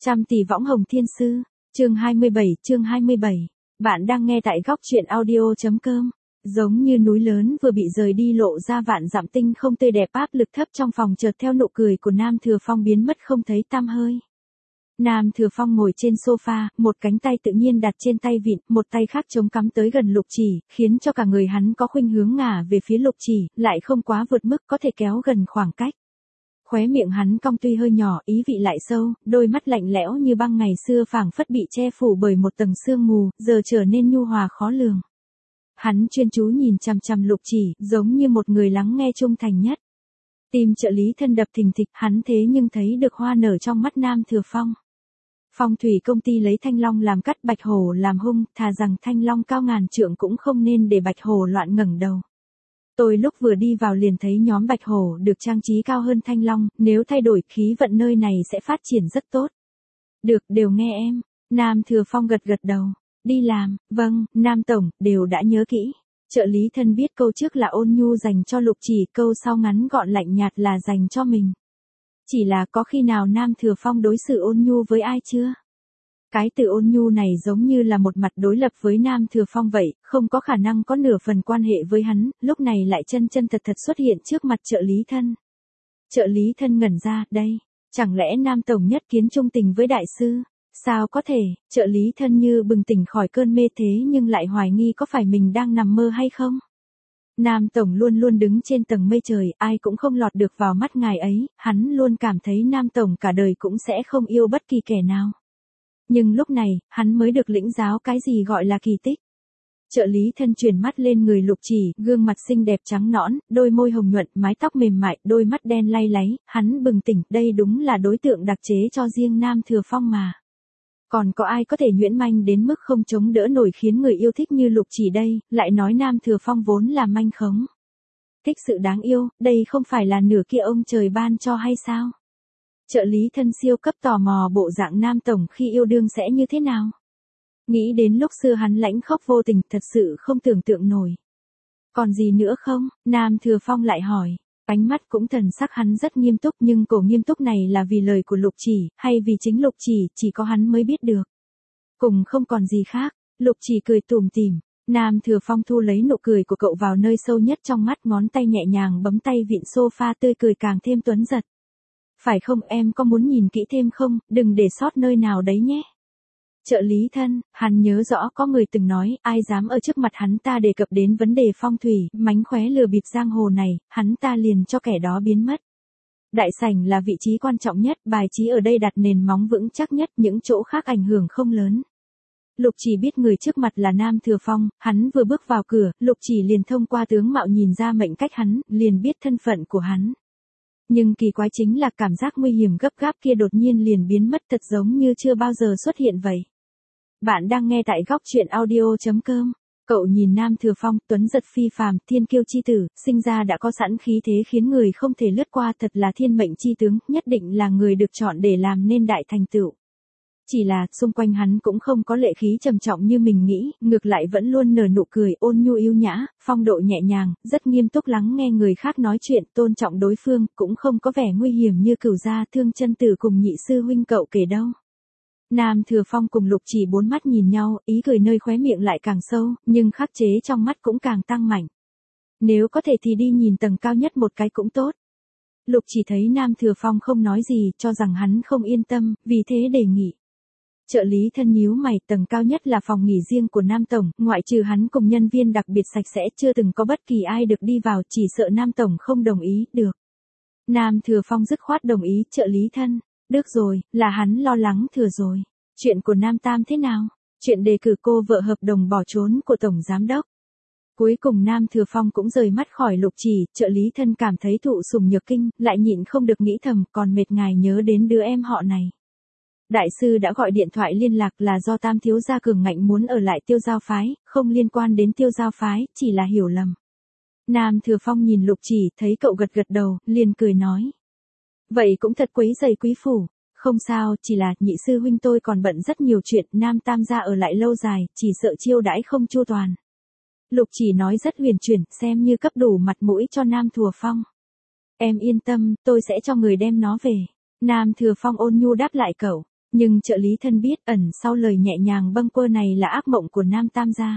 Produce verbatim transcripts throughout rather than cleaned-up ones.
Trăm tỷ võng hồng thiên sư, chương hai mươi bảy, chương hai mươi bảy. Bạn đang nghe tại góc truyện audio.com. Giống như núi lớn vừa bị rời đi lộ ra vạn dặm tinh không tươi đẹp, áp lực thấp trong phòng chợt theo nụ cười của Nam Thừa Phong biến mất không thấy tăm hơi. Nam Thừa Phong ngồi trên sofa, một cánh tay tự nhiên đặt trên tay vịn, một tay khác chống cắm tới gần Lục Chỉ, khiến cho cả người hắn có khuynh hướng ngả về phía Lục Chỉ, lại không quá vượt mức có thể kéo gần khoảng cách. Khóe miệng hắn cong tuy hơi nhỏ, ý vị lại sâu, đôi mắt lạnh lẽo như băng ngày xưa phảng phất bị che phủ bởi một tầng sương mù, giờ trở nên nhu hòa khó lường. Hắn chuyên chú nhìn chằm chằm Lục Chỉ, giống như một người lắng nghe trung thành nhất. Tim trợ lý thân đập thình thịch, hắn thế nhưng thấy được hoa nở trong mắt Nam Thừa Phong. Phong thủy công ty lấy thanh long làm cắt, bạch hổ làm hung, thà rằng thanh long cao ngàn trượng cũng không nên để bạch hổ loạn ngẩng đầu. Tôi lúc vừa đi vào liền thấy nhóm bạch hổ được trang trí cao hơn thanh long, nếu thay đổi khí vận nơi này sẽ phát triển rất tốt. Được, đều nghe em. Nam Thừa Phong gật gật đầu. Đi làm, vâng, Nam Tổng, đều đã nhớ kỹ. Trợ lý thân viết câu trước là ôn nhu dành cho Lục Chỉ, câu sau ngắn gọn lạnh nhạt là dành cho mình. Chỉ là có khi nào Nam Thừa Phong đối xử ôn nhu với ai chưa? Cái từ ôn nhu này giống như là một mặt đối lập với Nam Thừa Phong vậy, không có khả năng có nửa phần quan hệ với hắn, lúc này lại chân chân thật thật xuất hiện trước mặt trợ lý thân. Trợ lý thân ngẩn ra, đây, chẳng lẽ Nam Tổng nhất kiến trung tình với đại sư? Sao có thể, trợ lý thân như bừng tỉnh khỏi cơn mê thế nhưng lại hoài nghi có phải mình đang nằm mơ hay không? Nam Tổng luôn luôn đứng trên tầng mây trời, ai cũng không lọt được vào mắt ngài ấy, hắn luôn cảm thấy Nam Tổng cả đời cũng sẽ không yêu bất kỳ kẻ nào. Nhưng lúc này, hắn mới được lĩnh giáo cái gì gọi là kỳ tích. Trợ lý thân chuyển mắt lên người Lục Chỉ, gương mặt xinh đẹp trắng nõn, đôi môi hồng nhuận, mái tóc mềm mại, đôi mắt đen lay láy, hắn bừng tỉnh, đây đúng là đối tượng đặc chế cho riêng Nam Thừa Phong mà. Còn có ai có thể nhuyễn manh đến mức không chống đỡ nổi khiến người yêu thích như Lục Chỉ đây, lại nói Nam Thừa Phong vốn là manh khống. Thích sự đáng yêu, đây không phải là nửa kia ông trời ban cho hay sao? Trợ lý thân siêu cấp tò mò bộ dạng Nam Tổng khi yêu đương sẽ như thế nào? Nghĩ đến lúc xưa hắn lãnh khóc vô tình, thật sự không tưởng tượng nổi. Còn gì nữa không? Nam Thừa Phong lại hỏi. Ánh mắt cũng thần sắc hắn rất nghiêm túc, nhưng cổ nghiêm túc này là vì lời của Lục Chỉ, hay vì chính Lục Chỉ, chỉ có hắn mới biết được. Cùng không còn gì khác, Lục Chỉ cười tủm tỉm. Nam Thừa Phong thu lấy nụ cười của cậu vào nơi sâu nhất trong mắt, ngón tay nhẹ nhàng bấm tay vịn sofa, tươi cười càng thêm tuấn giật. Phải không, em có muốn nhìn kỹ thêm không, đừng để sót nơi nào đấy nhé. Trợ lý thân, hắn nhớ rõ có người từng nói, ai dám ở trước mặt hắn ta đề cập đến vấn đề phong thủy, mánh khóe lừa bịp giang hồ này, hắn ta liền cho kẻ đó biến mất. Đại sảnh là vị trí quan trọng nhất, bài trí ở đây đặt nền móng vững chắc nhất, những chỗ khác ảnh hưởng không lớn. Lục Chỉ biết người trước mặt là Nam Thừa Phong, hắn vừa bước vào cửa, Lục Chỉ liền thông qua tướng mạo nhìn ra mệnh cách hắn, liền biết thân phận của hắn. Nhưng kỳ quái chính là cảm giác nguy hiểm gấp gáp kia đột nhiên liền biến mất, thật giống như chưa bao giờ xuất hiện vậy. Bạn đang nghe tại góc truyện audio.com. Cậu nhìn Nam Thừa Phong, tuấn giật phi phàm, thiên kiêu chi tử, sinh ra đã có sẵn khí thế khiến người không thể lướt qua, thật là thiên mệnh chi tướng, nhất định là người được chọn để làm nên đại thành tựu. Chỉ là, xung quanh hắn cũng không có lệ khí trầm trọng như mình nghĩ, ngược lại vẫn luôn nở nụ cười, ôn nhu yêu nhã, phong độ nhẹ nhàng, rất nghiêm túc lắng nghe người khác nói chuyện, tôn trọng đối phương, cũng không có vẻ nguy hiểm như Cửu gia Thương Chân Tử cùng nhị sư huynh cậu kể đâu. Nam Thừa Phong cùng Lục Chỉ bốn mắt nhìn nhau, ý cười nơi khóe miệng lại càng sâu, nhưng khắc chế trong mắt cũng càng tăng mạnh. Nếu có thể thì đi nhìn tầng cao nhất một cái cũng tốt. Lục Chỉ thấy Nam Thừa Phong không nói gì, cho rằng hắn không yên tâm, vì thế đề nghị. Trợ lý thân nhíu mày, tầng cao nhất là phòng nghỉ riêng của Nam Tổng, ngoại trừ hắn cùng nhân viên đặc biệt sạch sẽ, chưa từng có bất kỳ ai được đi vào, chỉ sợ Nam Tổng không đồng ý, được. Nam Thừa Phong dứt khoát đồng ý, trợ lý thân. Được rồi, là hắn lo lắng thừa rồi. Chuyện của Nam Tam thế nào? Chuyện đề cử cô vợ hợp đồng bỏ trốn của Tổng Giám Đốc. Cuối cùng Nam Thừa Phong cũng rời mắt khỏi Lục Chỉ, trợ lý thân cảm thấy thụ sủng nhược kinh, lại nhịn không được nghĩ thầm, còn mệt ngài nhớ đến đứa em họ này. Đại sư đã gọi điện thoại liên lạc là do Tam thiếu gia cường ngạnh muốn ở lại Tiêu Giao phái, không liên quan đến Tiêu Giao phái, chỉ là hiểu lầm. Nam Thừa Phong nhìn Lục Chỉ, thấy cậu gật gật đầu, liền cười nói. Vậy cũng thật quấy rầy quý phủ. Không sao, chỉ là nhị sư huynh tôi còn bận rất nhiều chuyện, Nam Tam gia ở lại lâu dài, chỉ sợ chiêu đãi không chu toàn. Lục Chỉ nói rất huyền chuyển, xem như cấp đủ mặt mũi cho Nam Thừa Phong. Em yên tâm, tôi sẽ cho người đem nó về. Nam Thừa Phong ôn nhu đáp lại cậu. Nhưng trợ lý thân biết ẩn sau lời nhẹ nhàng bâng quơ này là ác mộng của Nam Tam gia.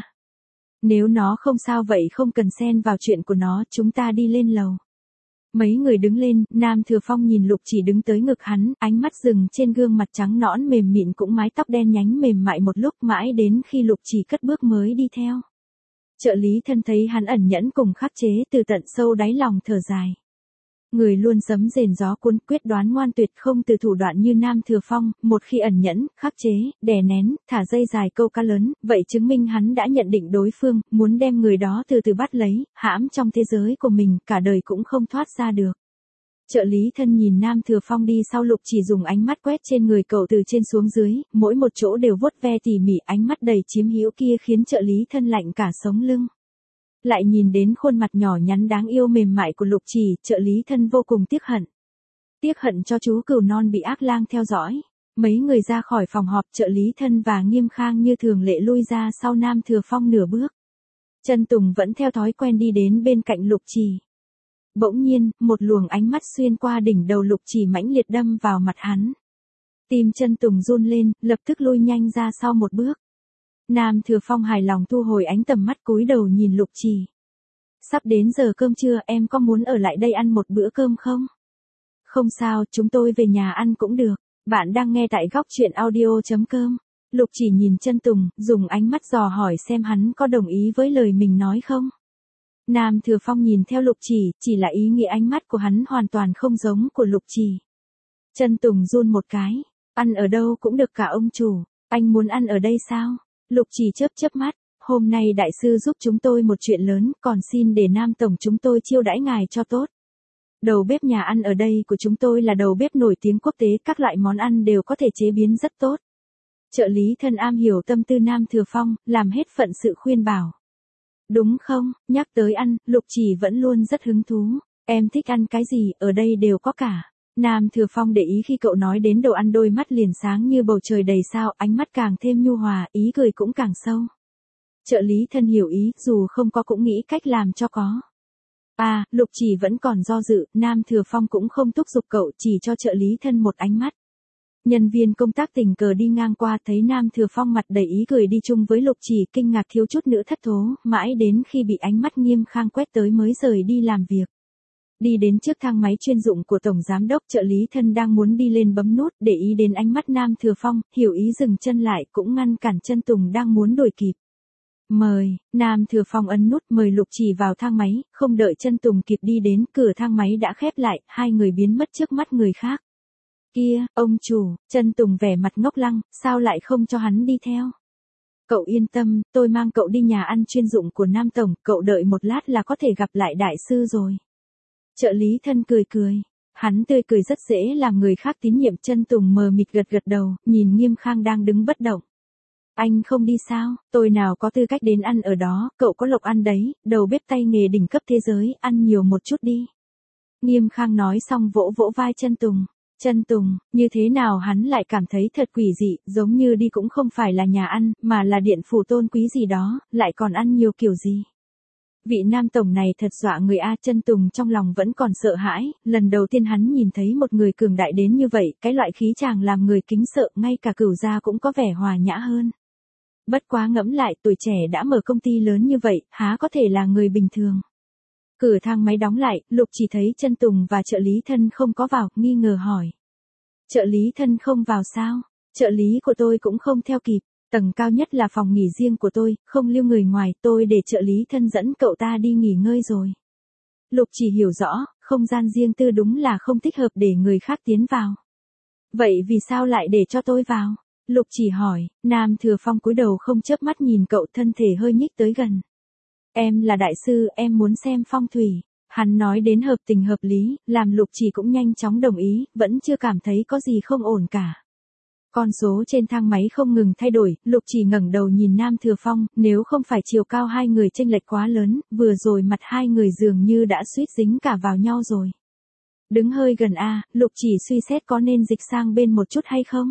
Nếu nó không sao vậy không cần xen vào chuyện của nó, chúng ta đi lên lầu. Mấy người đứng lên, Nam Thừa Phong nhìn Lục Chỉ đứng tới ngực hắn, ánh mắt dừng trên gương mặt trắng nõn mềm mịn cũng mái tóc đen nhánh mềm mại một lúc mãi đến khi Lục Chỉ cất bước mới đi theo. Trợ lý thân thấy hắn ẩn nhẫn cùng khắc chế từ tận sâu đáy lòng thở dài. Người luôn sấm rền gió cuốn quyết đoán ngoan tuyệt không từ thủ đoạn như Nam Thừa Phong, một khi ẩn nhẫn, khắc chế, đè nén, thả dây dài câu cá lớn, vậy chứng minh hắn đã nhận định đối phương, muốn đem người đó từ từ bắt lấy, hãm trong thế giới của mình, cả đời cũng không thoát ra được. Trợ lý thân nhìn Nam Thừa Phong đi sau Lục Chỉ dùng ánh mắt quét trên người cậu từ trên xuống dưới, mỗi một chỗ đều vuốt ve tỉ mỉ, ánh mắt đầy chiếm hữu kia khiến trợ lý thân lạnh cả sống lưng. Lại nhìn đến khuôn mặt nhỏ nhắn đáng yêu mềm mại của Lục Chỉ, trợ lý thân vô cùng tiếc hận. Tiếc hận cho chú cừu non bị ác lang theo dõi. Mấy người ra khỏi phòng họp, trợ lý thân và Nghiêm Khang như thường lệ lui ra sau Nam Thừa Phong nửa bước. Chân Tùng vẫn theo thói quen đi đến bên cạnh Lục Chỉ. Bỗng nhiên, một luồng ánh mắt xuyên qua đỉnh đầu Lục Chỉ mãnh liệt đâm vào mặt hắn. Tim Chân Tùng run lên, lập tức lui nhanh ra sau một bước. Nam Thừa Phong hài lòng thu hồi ánh tầm mắt cúi đầu nhìn Lục Chỉ. Sắp đến giờ cơm trưa, em có muốn ở lại đây ăn một bữa cơm không? Không sao, chúng tôi về nhà ăn cũng được. Bạn đang nghe tại góc truyện audio chấm com. Lục Chỉ nhìn Chân Tùng, dùng ánh mắt dò hỏi xem hắn có đồng ý với lời mình nói không. Nam Thừa Phong nhìn theo Lục Chỉ, chỉ là ý nghĩa ánh mắt của hắn hoàn toàn không giống của Lục Chỉ. Chân Tùng run một cái. Ăn ở đâu cũng được cả ông chủ. Anh muốn ăn ở đây sao? Lục Chỉ chớp chớp mắt, hôm nay đại sư giúp chúng tôi một chuyện lớn, còn xin để Nam Tổng chúng tôi chiêu đãi ngài cho tốt. Đầu bếp nhà ăn ở đây của chúng tôi là đầu bếp nổi tiếng quốc tế, các loại món ăn đều có thể chế biến rất tốt. Trợ lý thân am hiểu tâm tư Nam Thừa Phong, làm hết phận sự khuyên bảo. Đúng không, nhắc tới ăn, Lục Chỉ vẫn luôn rất hứng thú. Em thích ăn cái gì, ở đây đều có cả. Nam Thừa Phong để ý khi cậu nói đến đồ ăn, đôi mắt liền sáng như bầu trời đầy sao, ánh mắt càng thêm nhu hòa, ý cười cũng càng sâu. Trợ lý thân hiểu ý, dù không có cũng nghĩ cách làm cho có. À, Lục Chỉ vẫn còn do dự, Nam Thừa Phong cũng không thúc giục cậu, chỉ cho trợ lý thân một ánh mắt. Nhân viên công tác tình cờ đi ngang qua thấy Nam Thừa Phong mặt đầy ý cười đi chung với Lục Chỉ, kinh ngạc thiếu chút nữa thất thố, mãi đến khi bị ánh mắt Nghiêm Khang quét tới mới rời đi làm việc. Đi đến trước thang máy chuyên dụng của Tổng Giám đốc, trợ lý thân đang muốn đi lên bấm nút, để ý đến ánh mắt Nam Thừa Phong, hiểu ý dừng chân lại, cũng ngăn cản Chân Tùng đang muốn đuổi kịp. Mời, Nam Thừa Phong ấn nút mời Lục Chỉ vào thang máy, không đợi Chân Tùng kịp đi đến, cửa thang máy đã khép lại, hai người biến mất trước mắt người khác. Kia, ông chủ, Chân Tùng vẻ mặt ngốc lăng, sao lại không cho hắn đi theo? Cậu yên tâm, tôi mang cậu đi nhà ăn chuyên dụng của Nam Tổng, cậu đợi một lát là có thể gặp lại đại sư rồi. Trợ lý thân cười cười. Hắn tươi cười rất dễ làm người khác tín nhiệm. Chân Tùng mờ mịt gật gật đầu, nhìn Nghiêm Khang đang đứng bất động. Anh không đi sao, tôi nào có tư cách đến ăn ở đó, cậu có lộc ăn đấy, đầu bếp tay nghề đỉnh cấp thế giới, ăn nhiều một chút đi. Nghiêm Khang nói xong vỗ vỗ vai Chân Tùng. Chân Tùng, như thế nào hắn lại cảm thấy thật quỷ dị, giống như đi cũng không phải là nhà ăn, mà là điện phủ tôn quý gì đó, lại còn ăn nhiều kiểu gì. Vị Nam Tổng này thật dọa người a. Chân Tùng trong lòng vẫn còn sợ hãi, lần đầu tiên hắn nhìn thấy một người cường đại đến như vậy, cái loại khí chàng làm người kính sợ, ngay cả Cửu gia cũng có vẻ hòa nhã hơn. Bất quá ngẫm lại, tuổi trẻ đã mở công ty lớn như vậy, há có thể là người bình thường. Cửa thang máy đóng lại, Lục Chỉ thấy Chân Tùng và trợ lý thân không có vào, nghi ngờ hỏi. Trợ lý thân không vào sao? Trợ lý của tôi cũng không theo kịp. Tầng cao nhất là phòng nghỉ riêng của tôi, không lưu người ngoài, tôi để trợ lý thân dẫn cậu ta đi nghỉ ngơi rồi. Lục Chỉ hiểu rõ, không gian riêng tư đúng là không thích hợp để người khác tiến vào. Vậy vì sao lại để cho tôi vào? Lục Chỉ hỏi. Nam Thừa Phong cúi đầu không chớp mắt nhìn cậu, thân thể hơi nhích tới gần. Em là đại sư, em muốn xem phong thủy. Hắn nói đến hợp tình hợp lý, làm Lục Chỉ cũng nhanh chóng đồng ý, vẫn chưa cảm thấy có gì không ổn cả. Con số trên thang máy không ngừng thay đổi, Lục Chỉ ngẩng đầu nhìn Nam Thừa Phong, nếu không phải chiều cao hai người chênh lệch quá lớn, vừa rồi mặt hai người dường như đã suýt dính cả vào nhau rồi. Đứng hơi gần a, Lục Chỉ suy xét có nên dịch sang bên một chút hay không?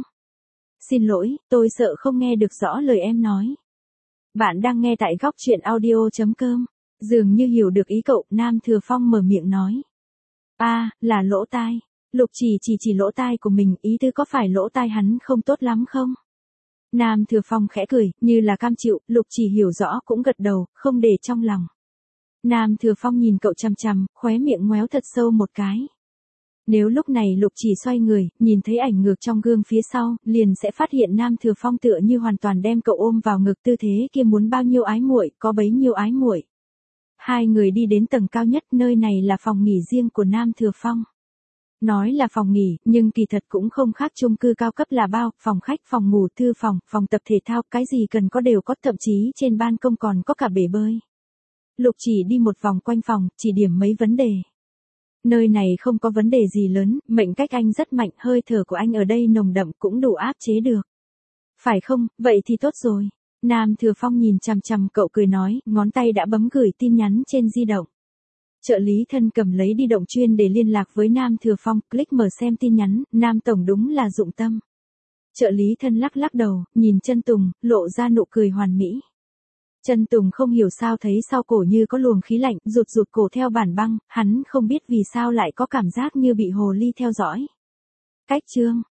Xin lỗi, tôi sợ không nghe được rõ lời em nói. Bạn đang nghe tại góc truyện audio chấm com. Dường như hiểu được ý cậu, Nam Thừa Phong mở miệng nói. A, là lỗ tai. Lục Chỉ chỉ chỉ lỗ tai của mình, ý tứ có phải lỗ tai hắn không tốt lắm không? Nam Thừa Phong khẽ cười, như là cam chịu, Lục Chỉ hiểu rõ cũng gật đầu, không để trong lòng. Nam Thừa Phong nhìn cậu chằm chằm, khóe miệng ngoéo thật sâu một cái. Nếu lúc này Lục Chỉ xoay người, nhìn thấy ảnh ngược trong gương phía sau, liền sẽ phát hiện Nam Thừa Phong tựa như hoàn toàn đem cậu ôm vào ngực, tư thế kia muốn bao nhiêu ái muội, có bấy nhiêu ái muội. Hai người đi đến tầng cao nhất, nơi này là phòng nghỉ riêng của Nam Thừa Phong. Nói là phòng nghỉ, nhưng kỳ thật cũng không khác chung cư cao cấp là bao, phòng khách, phòng ngủ, thư phòng, phòng tập thể thao, cái gì cần có đều có, thậm chí trên ban công còn có cả bể bơi. Lục Chỉ đi một vòng quanh phòng, chỉ điểm mấy vấn đề. Nơi này không có vấn đề gì lớn, mệnh cách anh rất mạnh, hơi thở của anh ở đây nồng đậm cũng đủ áp chế được. Phải không, vậy thì tốt rồi. Nam Thừa Phong nhìn chằm chằm cậu cười nói, ngón tay đã bấm gửi tin nhắn trên di động. Trợ lý thân cầm lấy đi động chuyên để liên lạc với Nam Thừa Phong, click mở xem tin nhắn, Nam Tổng đúng là dụng tâm. Trợ lý thân lắc lắc đầu, nhìn Chân Tùng, lộ ra nụ cười hoàn mỹ. Chân Tùng không hiểu sao thấy sau cổ như có luồng khí lạnh, rụt rụt cổ theo bản băng, hắn không biết vì sao lại có cảm giác như bị hồ ly theo dõi. Cách chương